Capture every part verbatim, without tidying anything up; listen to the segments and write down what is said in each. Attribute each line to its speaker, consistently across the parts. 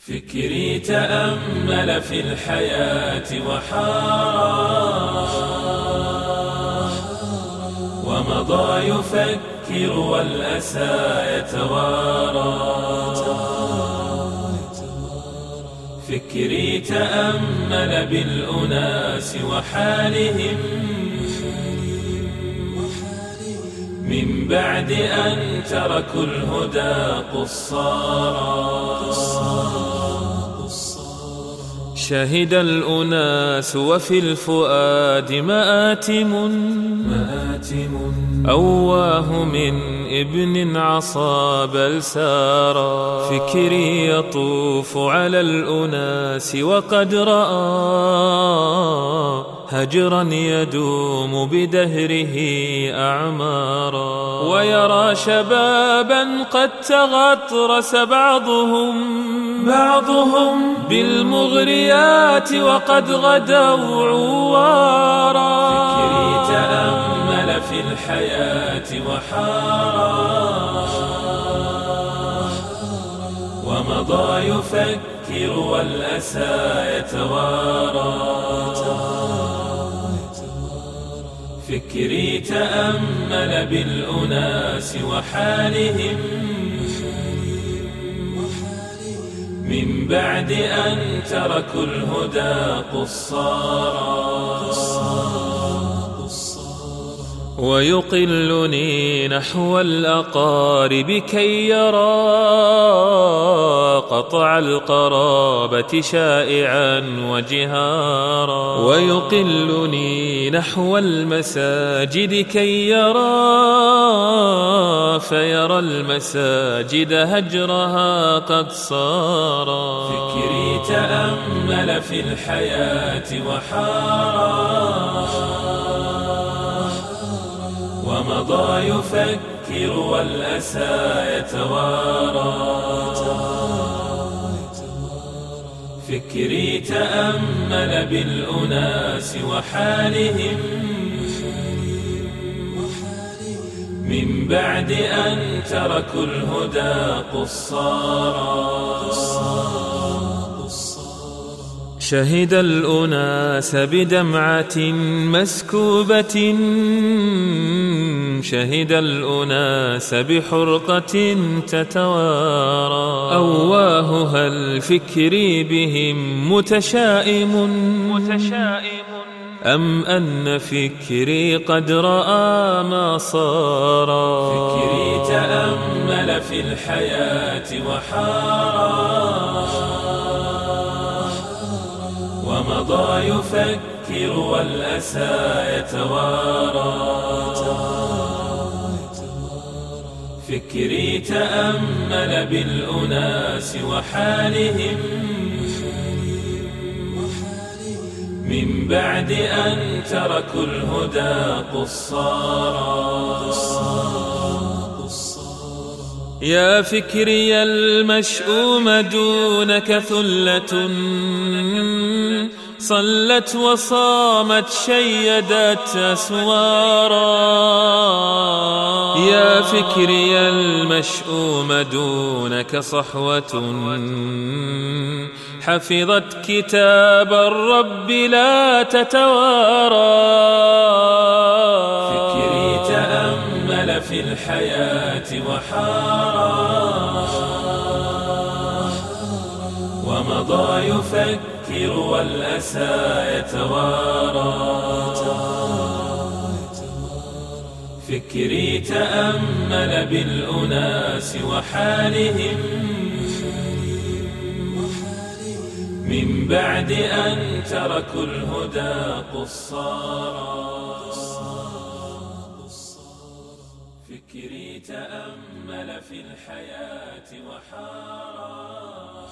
Speaker 1: فكري تأمل في الحياة وحارى ومضى يفكر والأسى يتوارى. فكري تأمل بالأناس وحالهم من بعد أن تركوا الهدى قصارا.
Speaker 2: شهد الأناس وفي الفؤاد مآتم
Speaker 1: مآتم
Speaker 2: أواه من ابن عصى بل سارا. فكري يطوف على الأناس وقد رأى هجرا يدوم بدهره أعمارا. ويرى شبابا قد تغطرس بعضهم
Speaker 1: بعضهم
Speaker 2: بالمغريات وقد غدوا عوارا.
Speaker 1: فكري تأمل في الحياة وحارى ومضى يفكر والأسى يتوارى. فكري تأمل بالأناس وحالهم من بعد أن تركوا الهدى قصارا.
Speaker 2: ويقلني نحو الأقارب كي يرى قطع القرابة شائعا وجهارا. ويقلني نحو المساجد كي يرى فيرى المساجد هجرها قد صارا.
Speaker 1: فكري تأمل في الحياة وحارى ومضى يفكر والأسى يتوارى. فكري تأمل بالأناس وحالهم من بعد أن تركوا الهدى قصارا.
Speaker 2: شهد الأناس بدمعة مسكوبة شهد الأناس بحرقة تتوارى. أواه هل فكري بهم متشائم متشائم أم أن فكري قد رأى ما صارا.
Speaker 1: فكري تأمل في الحياة وحارى ومضى يفكر والأسى يتوارى. فكري تأمل بالأناس وحالهم من بعد أن تركوا الهدى قصارا.
Speaker 2: يا فكري المشؤوم دونك ثلة صلت وصامت شيدت أسوارا. يا فكري المشؤوم دونك صحوة حفظت كتاب الرب لا تتوارى.
Speaker 1: فكري تأمل في الحياة وحارى ومضى يفكر والأسى يتوارى. فكري تأمل بالأناس وحالهم من بعد أن تركوا الهدى قصارا. فكري تأمل في الحياة وحارى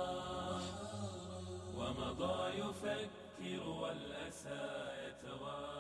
Speaker 1: ومضى يفكر والأسى يتوارى.